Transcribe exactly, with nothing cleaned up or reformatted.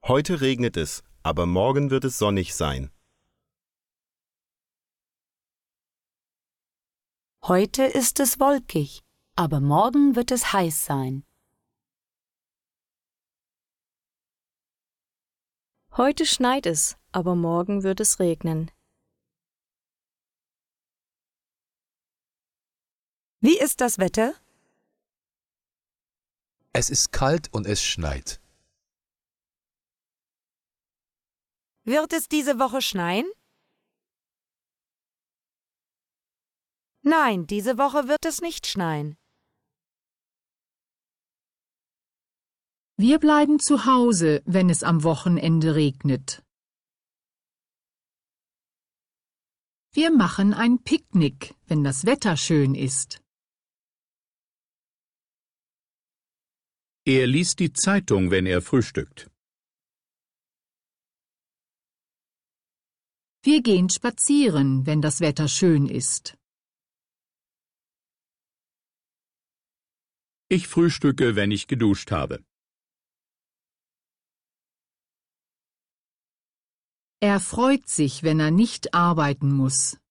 Heute regnet es, aber morgen wird es sonnig sein. Heute ist es wolkig, aber morgen wird es heiß sein. Heute schneit es, aber morgen wird es regnen. Wie ist das Wetter? Es ist kalt und es schneit. Wird es diese Woche schneien? Nein, diese Woche wird es nicht schneien. Wir bleiben zu Hause, wenn es am Wochenende regnet. Wir machen ein Picknick, wenn das Wetter schön ist. Er liest die Zeitung, wenn er frühstückt. Wir gehen spazieren, wenn das Wetter schön ist. Ich frühstücke, wenn ich geduscht habe. Er freut sich, wenn er nicht arbeiten muss.